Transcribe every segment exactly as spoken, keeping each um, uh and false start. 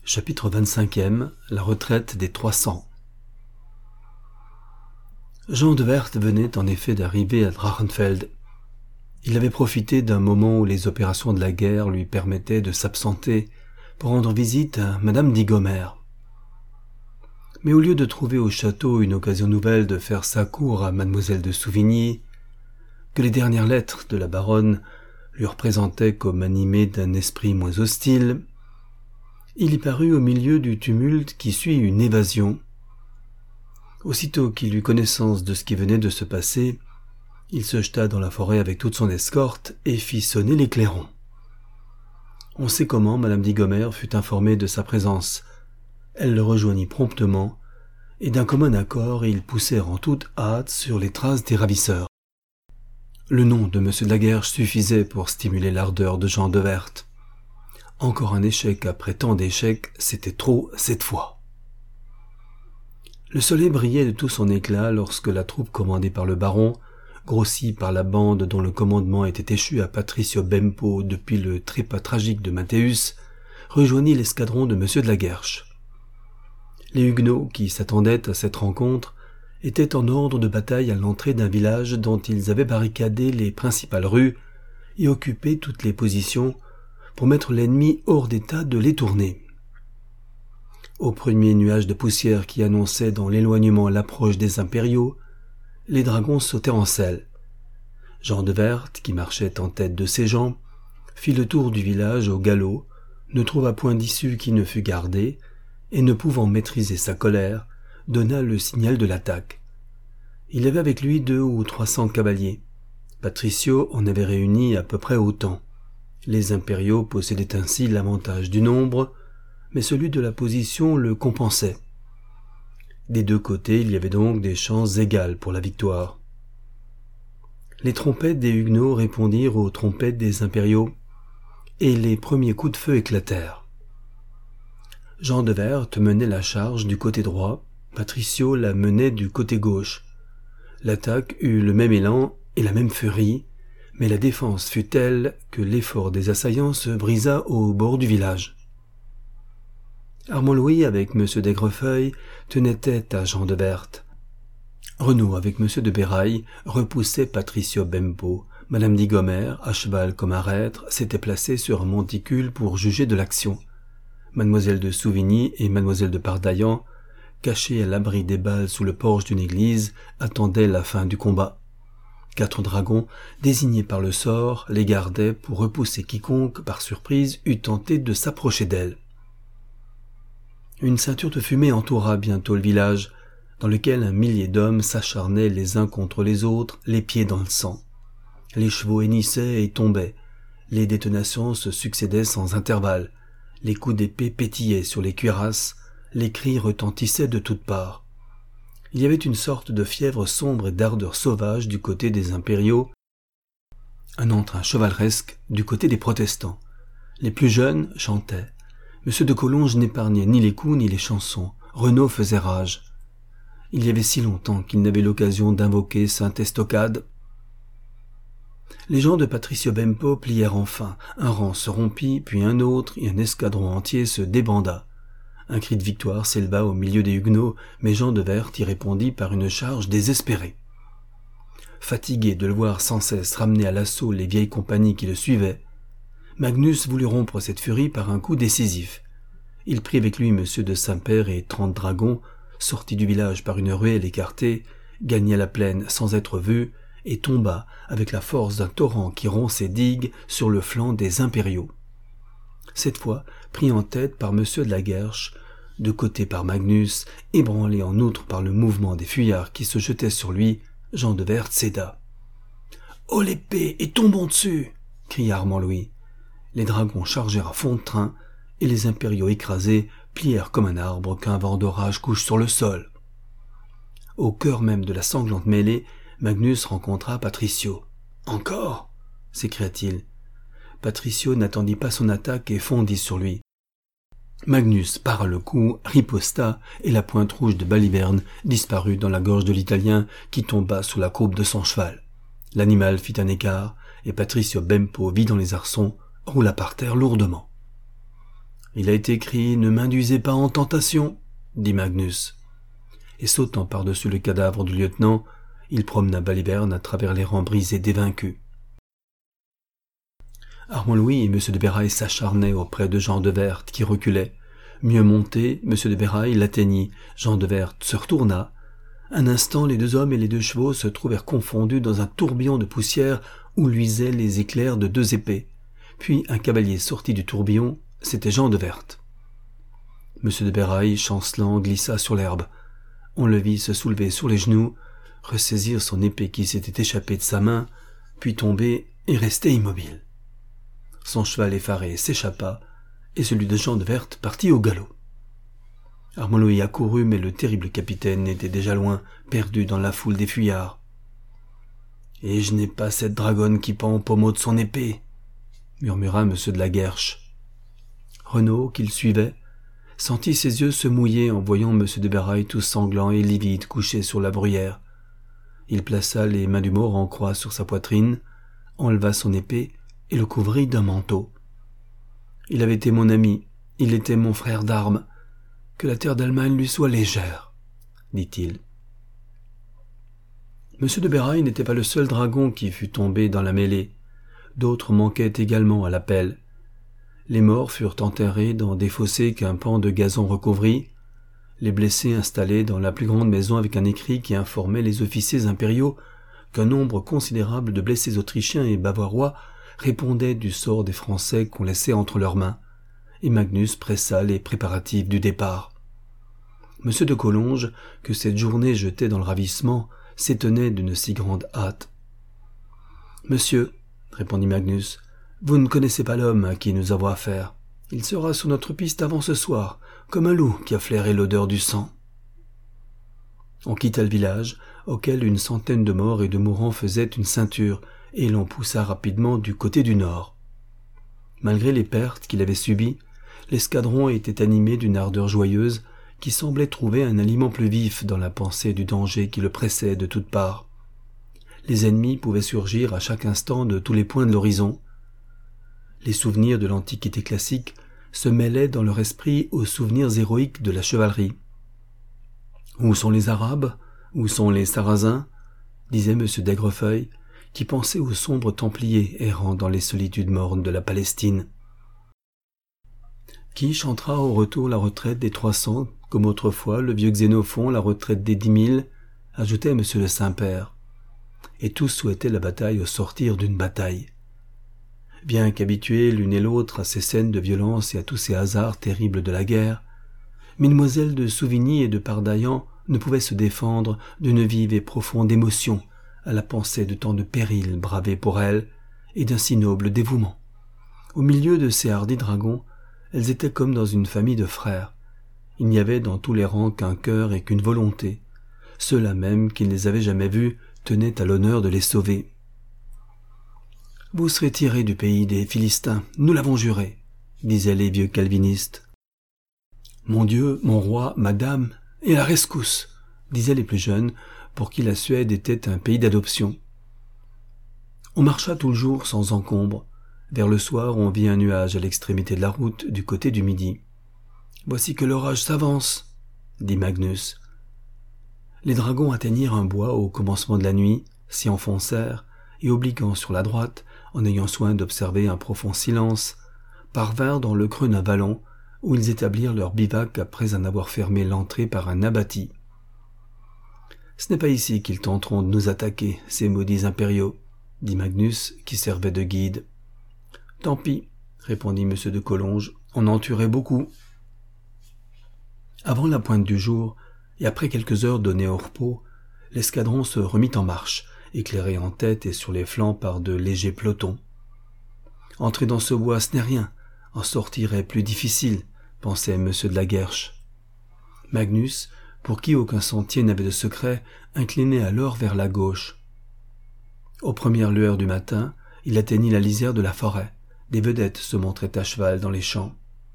Chapitre vingt-cinquième. La retraite des trois cents. Jean de Werth venait en effet d'arriver à Drachenfeld. Il avait profité d'un moment où les opérations de la guerre lui permettaient de s'absenter pour rendre visite à Madame Digomer. Mais au lieu de trouver au château une occasion nouvelle de faire sa cour à Mademoiselle de Souvigny, que les dernières lettres de la baronne lui représentaient comme animées d'un esprit moins hostile, il y parut au milieu du tumulte qui suit une évasion. Aussitôt qu'il eut connaissance de ce qui venait de se passer, il se jeta dans la forêt avec toute son escorte et fit sonner les clairons. On sait comment Madame Digomer fut informée de sa présence. Elle le rejoignit promptement, et d'un commun accord ils poussèrent en toute hâte sur les traces des ravisseurs. Le nom de M. de la Guerche suffisait pour stimuler l'ardeur de Jean de Werth. Encore un échec après tant d'échecs, c'était trop cette fois. Le soleil brillait de tout son éclat lorsque la troupe commandée par le baron, grossie par la bande dont le commandement était échu à Patricio Bempo depuis le trépas tragique de Mathéus, rejoignit l'escadron de M. de la Guerche. Les Huguenots qui s'attendaient à cette rencontre étaient en ordre de bataille à l'entrée d'un village dont ils avaient barricadé les principales rues et occupé toutes les positions pour mettre l'ennemi hors d'état de les tourner. Au premier nuage de poussière qui annonçait dans l'éloignement l'approche des impériaux, les dragons sautèrent en selle. Jean de Werth, qui marchait en tête de ses gens, fit le tour du village au galop, ne trouva point d'issue qui ne fût gardée, et ne pouvant maîtriser sa colère, donna le signal de l'attaque. Il avait avec lui deux ou trois cents cavaliers. Patricio en avait réuni à peu près autant. Les impériaux possédaient ainsi l'avantage du nombre, mais celui de la position le compensait. Des deux côtés, il y avait donc des chances égales pour la victoire. Les trompettes des Huguenots répondirent aux trompettes des impériaux, et les premiers coups de feu éclatèrent. Jean de Werth menait la charge du côté droit, Patricio la menait du côté gauche. L'attaque eut le même élan et la même furie, mais la défense fut telle que l'effort des assaillants se brisa au bord du village. Armand Louis, avec M. d'Aigrefeuille, tenait tête à Jean de Werth. Renaud, avec M. de Béraille, repoussait Patricio Bempo. Madame Digomer, à cheval comme un reître, s'était placée sur un monticule pour juger de l'action. Mademoiselle de Souvigny et Mademoiselle de Pardaillan, cachées à l'abri des balles sous le porche d'une église, attendaient la fin du combat. Quatre dragons, désignés par le sort, les gardaient pour repousser quiconque, par surprise, eût tenté de s'approcher d'elles. Une ceinture de fumée entoura bientôt le village, dans lequel un millier d'hommes s'acharnaient les uns contre les autres, les pieds dans le sang. Les chevaux hennissaient et tombaient, les détonations se succédaient sans intervalle, les coups d'épée pétillaient sur les cuirasses, les cris retentissaient de toutes parts. Il y avait une sorte de fièvre sombre et d'ardeur sauvage du côté des impériaux, un entrain chevaleresque du côté des protestants. Les plus jeunes chantaient. M. de Collonges n'épargnait ni les coups ni les chansons. Renaud faisait rage. Il y avait si longtemps qu'il n'avait l'occasion d'invoquer sainte Estocade. Les gens de Patricio Bempo plièrent enfin. Un rang se rompit, puis un autre, et un escadron entier se débanda. Un cri de victoire s'éleva au milieu des Huguenots, mais Jean de Werth y répondit par une charge désespérée. Fatigué de le voir sans cesse ramener à l'assaut les vieilles compagnies qui le suivaient, Magnus voulut rompre cette furie par un coup décisif. Il prit avec lui M. de Saint-Père et trente dragons, sortit du village par une ruelle écartée, gagna la plaine sans être vu, et tomba avec la force d'un torrent qui rompt ses digues sur le flanc des impériaux. Cette fois, pris en tête par M. de la Guerche, de côté par Magnus, ébranlé en outre par le mouvement des fuyards qui se jetaient sur lui, Jean de Werth céda. « Oh l'épée, et tombons dessus !» cria Armand Louis. Les dragons chargèrent à fond de train, et les impériaux écrasés plièrent comme un arbre qu'un vent d'orage couche sur le sol. Au cœur même de la sanglante mêlée, Magnus rencontra Patricio. « Encore » s'écria-t-il. Patricio n'attendit pas son attaque et fondit sur lui. Magnus para le coup, riposta, et la pointe rouge de Baliverne disparut dans la gorge de l'Italien qui tomba sous la croupe de son cheval. L'animal fit un écart, et Patricio Bempo vit dans les arçons, roula par terre lourdement. Il a été écrit « Ne m'induisez pas en tentation », dit Magnus. Et sautant par-dessus le cadavre du lieutenant, il promena Baliverne à travers les rangs brisés des vaincus. Armand Louis et M. de Béraille s'acharnaient auprès de Jean de Werth qui reculait. Mieux monté, M. de Béraille l'atteignit. Jean de Werth se retourna. Un instant, les deux hommes et les deux chevaux se trouvèrent confondus dans un tourbillon de poussière où luisaient les éclairs de deux épées. Puis un cavalier sortit du tourbillon, c'était Jean de Werth. M. de Béraille, chancelant, glissa sur l'herbe. On le vit se soulever sur les genoux, ressaisir son épée qui s'était échappée de sa main, puis tomber et rester immobile. Son cheval effaré s'échappa, et celui de Jean de Werth partit au galop. Armand Louis accourut, mais le terrible capitaine était déjà loin, perdu dans la foule des fuyards. « Et je n'ai pas cette dragonne qui pend au pommeau de son épée !» murmura M. de la Guerche. Renaud, qui le suivait, sentit ses yeux se mouiller en voyant M. de Béraille tout sanglant et livide couché sur la bruyère. Il plaça les mains du mort en croix sur sa poitrine, enleva son épée et le couvrit d'un manteau. « Il avait été mon ami, il était mon frère d'armes. Que la terre d'Allemagne lui soit légère, » dit-il. M. de Béraille n'était pas le seul dragon qui fut tombé dans la mêlée. D'autres manquaient également à l'appel. Les morts furent enterrés dans des fossés qu'un pan de gazon recouvrit, les blessés installés dans la plus grande maison avec un écrit qui informait les officiers impériaux qu'un nombre considérable de blessés autrichiens et bavarois répondait du sort des Français qu'on laissait entre leurs mains, et Magnus pressa les préparatifs du départ. M. de Collonges, que cette journée jetait dans le ravissement, s'étonnait d'une si grande hâte. « Monsieur, » répondit Magnus, « vous ne connaissez pas l'homme à qui nous avons affaire. Il sera sur notre piste avant ce soir, comme un loup qui a flairé l'odeur du sang. » On quitta le village, auquel une centaine de morts et de mourants faisaient une ceinture, et l'on poussa rapidement du côté du nord. Malgré les pertes qu'il avait subies, l'escadron était animé d'une ardeur joyeuse qui semblait trouver un aliment plus vif dans la pensée du danger qui le pressait de toutes parts. Les ennemis pouvaient surgir à chaque instant de tous les points de l'horizon. Les souvenirs de l'Antiquité classique se mêlaient dans leur esprit aux souvenirs héroïques de la chevalerie. « Où sont les Arabes? Où sont les Sarrasins ?» disait M. d'Aigrefeuille, qui pensait aux sombres Templiers errant dans les solitudes mornes de la Palestine. Qui chantera au retour la retraite des trois cents, comme autrefois le vieux Xénophon la retraite des dix mille, ajoutait M. le Saint-Père. Et tous souhaitaient la bataille au sortir d'une bataille. Bien qu'habitués l'une et l'autre à ces scènes de violence et à tous ces hasards terribles de la guerre, Mesdemoiselles de Souvigny et de Pardaillan ne pouvaient se défendre d'une vive et profonde émotion à la pensée de tant de périls bravés pour elles et d'un si noble dévouement. Au milieu de ces hardis dragons, elles étaient comme dans une famille de frères. Il n'y avait dans tous les rangs qu'un cœur et qu'une volonté. Ceux-là même qui ne les avaient jamais vus tenaient à l'honneur de les sauver. « Vous serez tirés du pays des Philistins, nous l'avons juré, » disaient les vieux calvinistes. « Mon Dieu, mon roi, madame, et la rescousse » disaient les plus jeunes, pour qui la Suède était un pays d'adoption. On marcha tout le jour sans encombre. Vers le soir, on vit un nuage à l'extrémité de la route, du côté du midi. « Voici que l'orage s'avance » dit Magnus. Les dragons atteignirent un bois au commencement de la nuit, s'y enfoncèrent, et obliquant sur la droite, en ayant soin d'observer un profond silence, parvinrent dans le creux d'un vallon, où ils établirent leur bivouac après en avoir fermé l'entrée par un abatis. « Ce n'est pas ici qu'ils tenteront de nous attaquer, ces maudits impériaux, » dit Magnus, qui servait de guide. « Tant pis, » répondit M. de Collonges, « on en tuerait beaucoup. » Avant la pointe du jour, et après quelques heures données au repos, l'escadron se remit en marche, éclairé en tête et sur les flancs par de légers pelotons. « Entrer dans ce bois, ce n'est rien, en sortir est plus difficile, » pensait M. de la Guerche. Magnus, pour qui aucun sentier n'avait de secret, inclinait alors vers la gauche. Aux premières lueurs du matin, il atteignit la lisière de la forêt. Des vedettes se montraient à cheval dans les champs.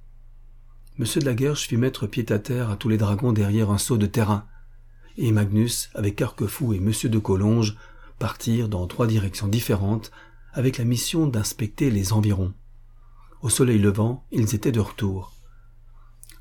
M. de la Guerche fit mettre pied à terre à tous les dragons derrière un saut de terrain, et Magnus, avec Carquefou et M. de Collonges, partirent dans trois directions différentes avec la mission d'inspecter les environs. Au soleil levant, ils étaient de retour.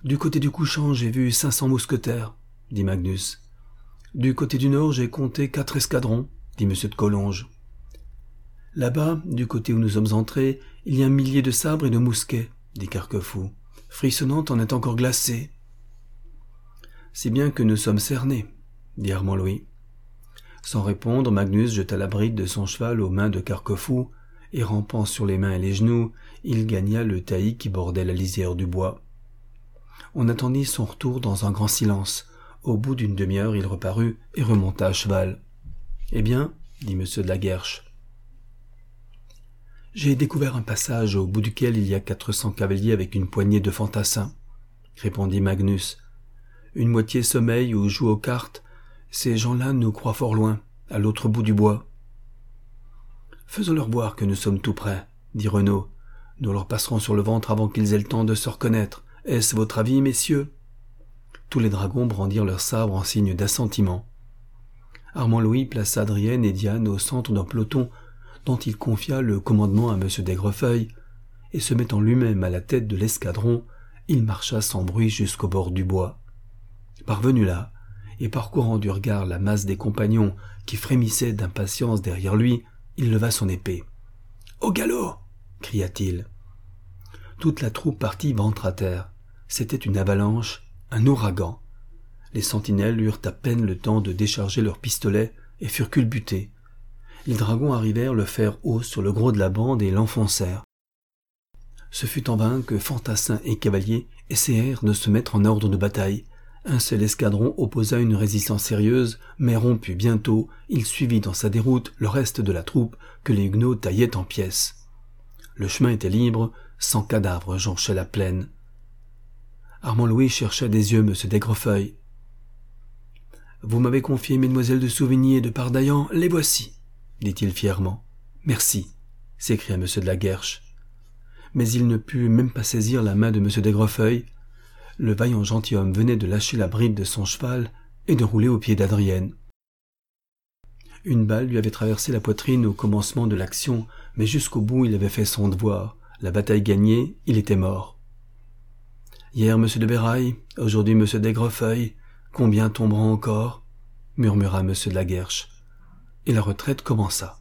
Du côté du couchant, j'ai vu cinq cents mousquetaires, dit Magnus. Du côté du nord, j'ai compté quatre escadrons, dit M. de Collonges. Là-bas, du côté où nous sommes entrés, il y a un millier de sabres et de mousquets, dit Carquefou. Frissonnante en est encore glacée. Si bien que nous sommes cernés, dit Armand Louis. Sans répondre, Magnus jeta la bride de son cheval aux mains de Carquefou, et rampant sur les mains et les genoux, il gagna le taillis qui bordait la lisière du bois. On attendit son retour dans un grand silence. Au bout d'une demi-heure, il reparut et remonta à cheval. « Eh bien, dit M. de la Guerche. J'ai découvert un passage au bout duquel il y a quatre cents cavaliers avec une poignée de fantassins, répondit Magnus. Une moitié sommeille ou joue aux cartes. Ces gens-là nous croient fort loin, à l'autre bout du bois. Faisons-leur voir que nous sommes tout près, dit Renaud. Nous leur passerons sur le ventre avant qu'ils aient le temps de se reconnaître. Est-ce votre avis, messieurs? Tous les dragons brandirent leurs sabres en signe d'assentiment. Armand Louis plaça Adrienne et Diane au centre d'un peloton dont il confia le commandement à M. d'Aigrefeuille, et se mettant lui-même à la tête de l'escadron, il marcha sans bruit jusqu'au bord du bois. Parvenu là, et parcourant du regard la masse des compagnons qui frémissaient d'impatience derrière lui, il leva son épée. « Au galop !» cria-t-il. Toute la troupe partit ventre à terre. C'était une avalanche, un ouragan. Les sentinelles eurent à peine le temps de décharger leurs pistolets et furent culbutés. Les dragons arrivèrent le fer haut sur le gros de la bande et l'enfoncèrent. Ce fut en vain que fantassins et cavaliers essayèrent de se mettre en ordre de bataille. Un seul escadron opposa une résistance sérieuse, mais rompu bientôt, il suivit dans sa déroute le reste de la troupe que les huguenots taillaient en pièces. Le chemin était libre, cent cadavres jonchaient la plaine. Armand Louis chercha des yeux M. d'Aigrefeuille. « Vous m'avez confié mesdemoiselles de Souvigny et de Pardaillan, les voici, dit-il fièrement. « Merci, s'écria M. de la Guerche. Mais il ne put même pas saisir la main de M. d'Aigrefeuille. Le vaillant gentilhomme venait de lâcher la bride de son cheval et de rouler au pied d'Adrienne. Une balle lui avait traversé la poitrine au commencement de l'action, mais jusqu'au bout il avait fait son devoir. La bataille gagnée, il était mort. Hier M. de Béraille, aujourd'hui M. d'Aigrefeuille, combien tomberont encore? Murmura M. de la Guerche. Et la retraite commença.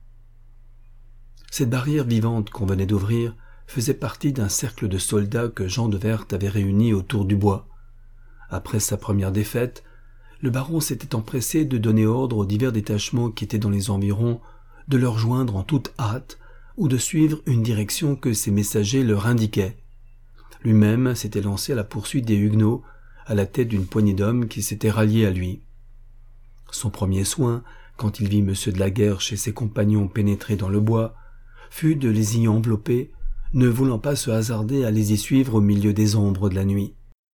Cette barrière vivante qu'on venait d'ouvrir faisait partie d'un cercle de soldats que Jean de Werth avait réunis autour du bois. Après sa première défaite, le baron s'était empressé de donner ordre aux divers détachements qui étaient dans les environs de leur joindre en toute hâte ou de suivre une direction que ses messagers leur indiquaient. Lui-même s'était lancé à la poursuite des Huguenots, à la tête d'une poignée d'hommes qui s'étaient ralliés à lui. Son premier soin, quand il vit M. de la Guerche et ses compagnons pénétrer dans le bois, fut de les y envelopper, ne voulant pas se hasarder à les y suivre au milieu des ombres de la nuit.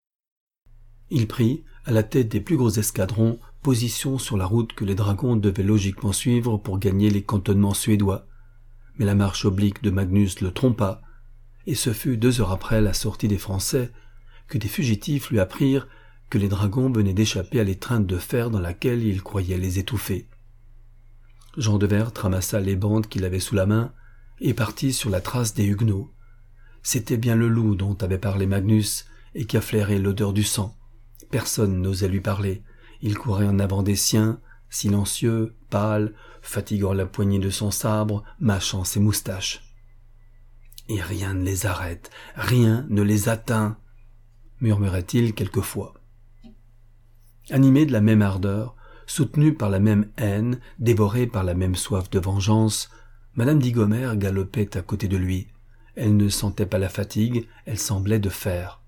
Il prit, à la tête des plus gros escadrons, position sur la route que les dragons devaient logiquement suivre pour gagner les cantonnements suédois. Mais la marche oblique de Magnus le trompa, et ce fut deux heures après la sortie des Français que des fugitifs lui apprirent que les dragons venaient d'échapper à l'étreinte de fer dans laquelle ils croyaient les étouffer. Jean de Werth ramassa les bandes qu'il avait sous la main et partit sur la trace des Huguenots. C'était bien le loup dont avait parlé Magnus et qui a flairé l'odeur du sang. Personne n'osait lui parler. Il courait en avant des siens, silencieux, pâle, fatiguant la poignée de son sabre, mâchant ses moustaches. « Et rien ne les arrête, rien ne les atteint !» murmurait-il quelquefois. Animé de la même ardeur, soutenu par la même haine, dévoré par la même soif de vengeance, Madame Digomère galopait à côté de lui. Elle ne sentait pas la fatigue, elle semblait de fer.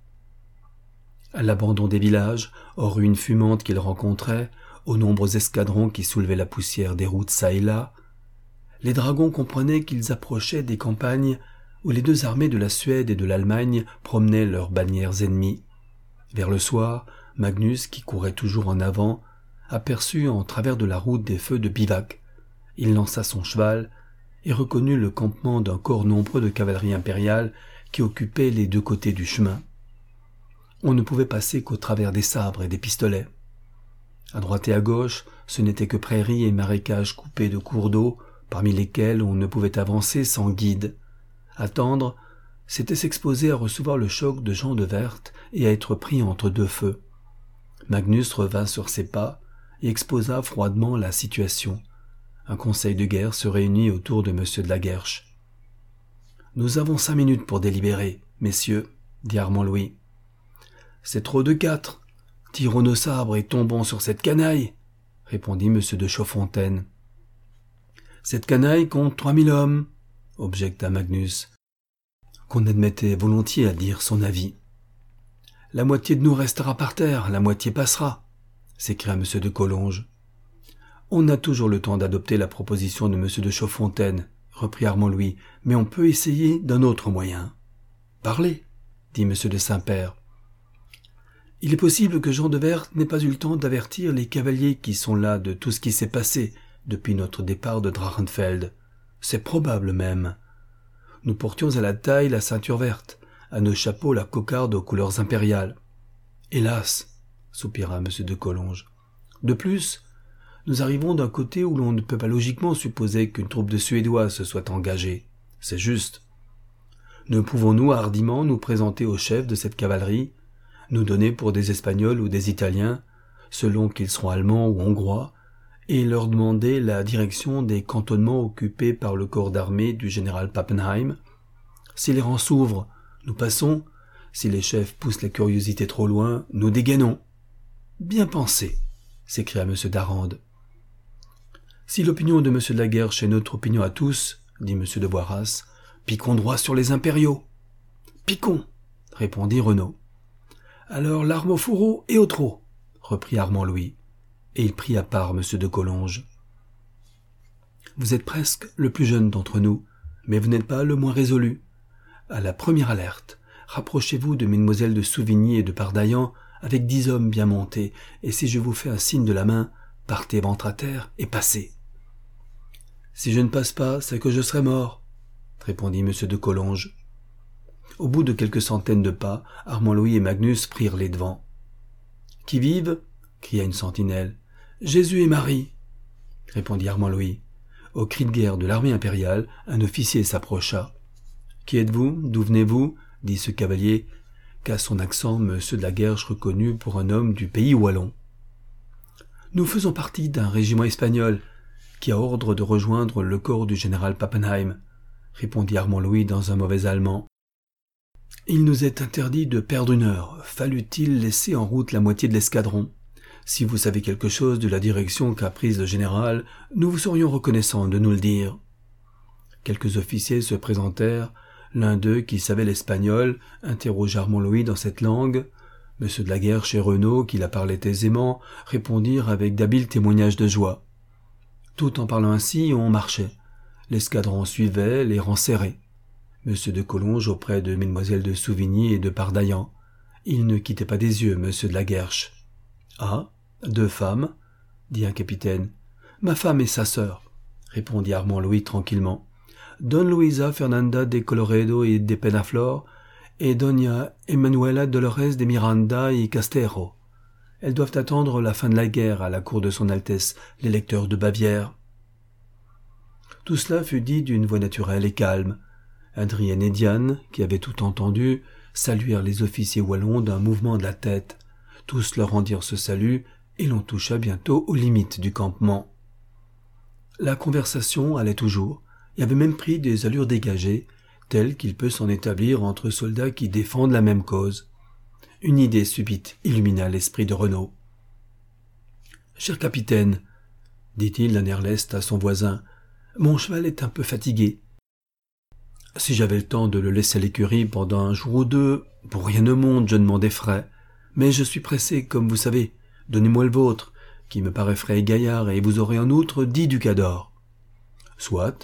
À l'abandon des villages, aux ruines fumantes qu'ils rencontraient, aux nombreux escadrons qui soulevaient la poussière des routes çà et là, les dragons comprenaient qu'ils approchaient des campagnes où les deux armées de la Suède et de l'Allemagne promenaient leurs bannières ennemies. Vers le soir, Magnus, qui courait toujours en avant, aperçut en travers de la route des feux de bivouac. Il lança son cheval et reconnut le campement d'un corps nombreux de cavalerie impériale qui occupait les deux côtés du chemin. On ne pouvait passer qu'au travers des sabres et des pistolets. À droite et à gauche, ce n'étaient que prairies et marécages coupés de cours d'eau, parmi lesquels on ne pouvait avancer sans guide. Attendre, c'était s'exposer à recevoir le choc de Jean de Werth et à être pris entre deux feux. Magnus revint sur ses pas et exposa froidement la situation. Un conseil de guerre se réunit autour de M. de la Guerche. « Nous avons cinq minutes pour délibérer, messieurs, » dit Armand Louis. « C'est trop de quatre. Tirons nos sabres et tombons sur cette canaille, » répondit M. de Chaudfontaine. « Cette canaille compte trois mille hommes, » objecta Magnus, qu'on admettait volontiers à dire son avis. « La moitié de nous restera par terre, la moitié passera, » s'écria M. de Collonges. « On a toujours le temps d'adopter la proposition de M. de Chaudfontaine, » reprit Armand Louis, « mais on peut essayer d'un autre moyen. »« Parlez, » dit M. de Saint-Père. « Il est possible que Jean de Werth n'ait pas eu le temps d'avertir les cavaliers qui sont là de tout ce qui s'est passé depuis notre départ de Drachenfeld. C'est probable même. Nous portions à la taille la ceinture verte, à nos chapeaux la cocarde aux couleurs impériales. Hélas, soupira M. de Collonges. De plus, nous arrivons d'un côté où l'on ne peut pas logiquement supposer qu'une troupe de Suédois se soit engagée. C'est juste. Ne pouvons-nous hardiment nous présenter au chef de cette cavalerie, nous donner pour des Espagnols ou des Italiens, selon qu'ils seront Allemands ou Hongrois, et leur demander la direction des cantonnements occupés par le corps d'armée du général Pappenheim? Si les rangs s'ouvrent, nous passons. Si les chefs poussent la curiosité trop loin, nous dégainons. Bien pensé, s'écria M. d'Arande. Si l'opinion de M. de la Guerche est notre opinion à tous, dit M. de Boiras, piquons droit sur les impériaux. Piquons, répondit Renaud. Alors l'arme au fourreau et au trot, reprit Armand Louis, et il prit à part M. de Collonges. Vous êtes presque le plus jeune d'entre nous, mais vous n'êtes pas le moins résolu. À la première alerte, rapprochez-vous de mesdemoiselles de Souvigny et de Pardaillan avec dix hommes bien montés, et si je vous fais un signe de la main, partez ventre à terre et passez. Si je ne passe pas, c'est que je serai mort, répondit M. de Collonges. Au bout de quelques centaines de pas, Armand Louis et Magnus prirent les devants. « Qui vive ?» cria une sentinelle. « Jésus et Marie !» répondit Armand Louis. Au cri de guerre de l'armée impériale, un officier s'approcha. « Qui êtes-vous? D'où venez-vous » dit ce cavalier, qu'à son accent M. de la Guerche reconnut pour un homme du pays wallon. « Nous faisons partie d'un régiment espagnol qui a ordre de rejoindre le corps du général Pappenheim, » répondit Armand Louis dans un mauvais allemand. « Il nous est interdit de perdre une heure. Fallut-il laisser en route la moitié de l'escadron? Si vous savez quelque chose de la direction qu'a prise le général, nous vous serions reconnaissants de nous le dire. » Quelques officiers se présentèrent. L'un d'eux, qui savait l'espagnol, interrogea Armand Louis dans cette langue. M. de la Guerche et Renaud, qui la parlaient aisément, répondirent avec d'habiles témoignages de joie. Tout en parlant ainsi, on marchait. L'escadron suivait, les rangs serrés. M. de Collonges auprès de mesdemoiselles de Souvigny et de Pardaillan. Il ne quittait pas des yeux M. de la Guerche. « Ah, deux femmes ?» dit un capitaine. « Ma femme et sa sœur, » répondit Armand Louis tranquillement. « Don Luisa Fernanda de Coloredo y de Penaflor et Doña Emanuela Dolores de Miranda y Castero. Elles doivent attendre la fin de la guerre à la cour de son Altesse l'électeur de Bavière. » Tout cela fut dit d'une voix naturelle et calme. Adrienne et Diane, qui avaient tout entendu, saluèrent les officiers wallons d'un mouvement de la tête. Tous leur rendirent ce salut, et l'on toucha bientôt aux limites du campement. La conversation allait toujours, et avait même pris des allures dégagées, telles qu'il peut s'en établir entre soldats qui défendent la même cause. Une idée subite illumina l'esprit de Renaud. « Cher capitaine, » dit-il d'un air leste à son voisin, « mon cheval est un peu fatigué. Si j'avais le temps de le laisser à l'écurie pendant un jour ou deux, pour rien au monde je ne m'en déferais. Mais je suis pressé, comme vous savez. Donnez-moi le vôtre, qui me paraît frais et gaillard, et vous aurez en outre dix ducats d'or. »« Soit, »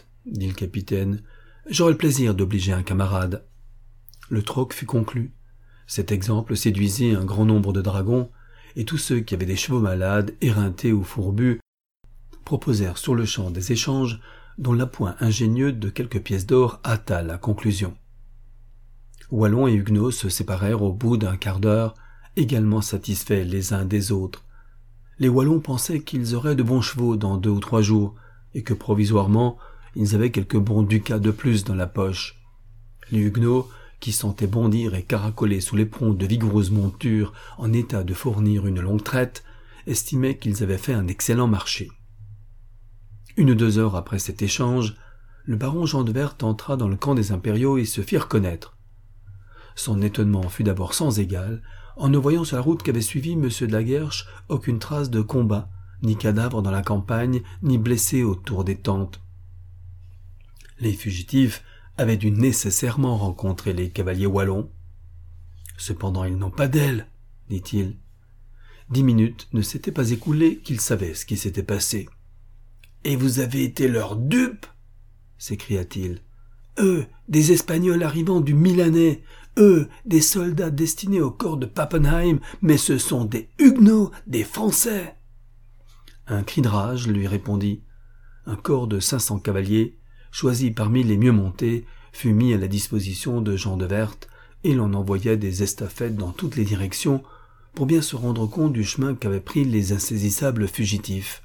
dit le capitaine, « j'aurai le plaisir d'obliger un camarade. » Le troc fut conclu. Cet exemple séduisit un grand nombre de dragons, et tous ceux qui avaient des chevaux malades, éreintés ou fourbus, proposèrent sur le champ des échanges, dont l'appoint ingénieux de quelques pièces d'or hâta la conclusion. Wallons et Huguenots se séparèrent au bout d'un quart d'heure, également satisfaits les uns des autres. Les Wallons pensaient qu'ils auraient de bons chevaux dans deux ou trois jours, et que provisoirement ils avaient quelques bons ducats de plus dans la poche. Les Huguenots, qui sentaient bondir et caracoler sous l'éperon de vigoureuses montures en état de fournir une longue traite, estimaient qu'ils avaient fait un excellent marché. Une ou deux heures après cet échange, le baron Jean de Werth entra dans le camp des impériaux et se fit reconnaître. Son étonnement fut d'abord sans égal, en ne voyant sur la route qu'avait suivi M. de la Guerche aucune trace de combat, ni cadavre dans la campagne, ni blessé autour des tentes. Les fugitifs avaient dû nécessairement rencontrer les cavaliers wallons. « Cependant, ils n'ont pas d'aile, dit-il. Dix minutes ne s'étaient pas écoulées qu'ils savaient ce qui s'était passé. « Et vous avez été leurs dupes !» s'écria-t-il. « Eux, des Espagnols arrivant du Milanais, eux, des soldats destinés au corps de Pappenheim, mais ce sont des Huguenots, des Français !» Un cri de rage lui répondit. Un corps de cinq cents cavaliers, choisi parmi les mieux montés, fut mis à la disposition de Jean de Werth, et l'on envoya des estafettes dans toutes les directions pour bien se rendre compte du chemin qu'avaient pris les insaisissables fugitifs.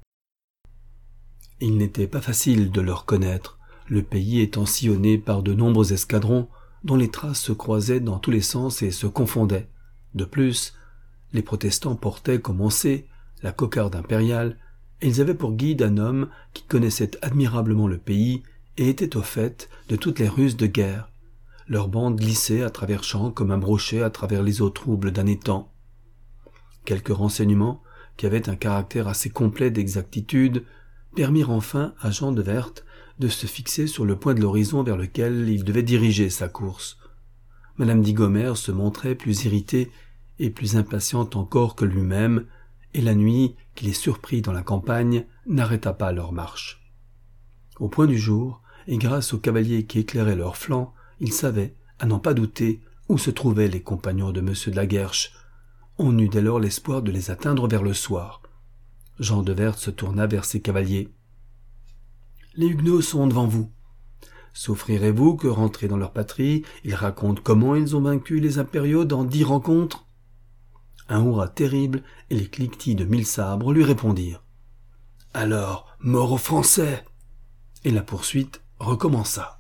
Il n'était pas facile de le reconnaître, le pays étant sillonné par de nombreux escadrons dont les traces se croisaient dans tous les sens et se confondaient. De plus, les protestants portaient, comme on sait, la cocarde impériale, et ils avaient pour guide un homme qui connaissait admirablement le pays et était au fait de toutes les ruses de guerre. Leur bande glissait à travers champs comme un brochet à travers les eaux troubles d'un étang. Quelques renseignements, qui avaient un caractère assez complet d'exactitude, permirent enfin à Jean de Werth de se fixer sur le point de l'horizon vers lequel il devait diriger sa course. Madame Diggomer se montrait plus irritée et plus impatiente encore que lui-même, et la nuit qui les surprit dans la campagne n'arrêta pas leur marche. Au point du jour, et grâce aux cavaliers qui éclairaient leurs flancs, ils savaient, à n'en pas douter, où se trouvaient les compagnons de M. de la Guerche. On eut dès lors l'espoir de les atteindre vers le soir. Jean de Werth se tourna vers ses cavaliers. « Les Huguenots sont devant vous. Souffrirez-vous que, rentrés dans leur patrie, ils racontent comment ils ont vaincu les impériaux dans dix rencontres ?» Un hurrah terrible et les cliquetis de mille sabres lui répondirent. « Alors, mort aux Français !» Et la poursuite recommença.